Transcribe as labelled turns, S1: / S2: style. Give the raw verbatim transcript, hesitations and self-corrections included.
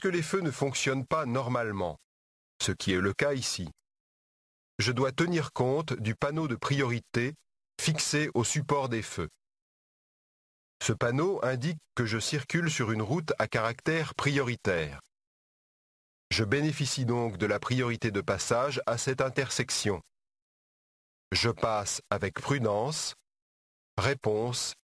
S1: Lorsque les feux ne fonctionnent pas normalement, ce qui est le cas ici, je dois tenir compte du panneau de priorité fixé au support des feux. Ce panneau indique que je circule sur une route à caractère prioritaire. Je bénéficie donc de la priorité de passage à cette intersection. Je passe avec prudence. Réponse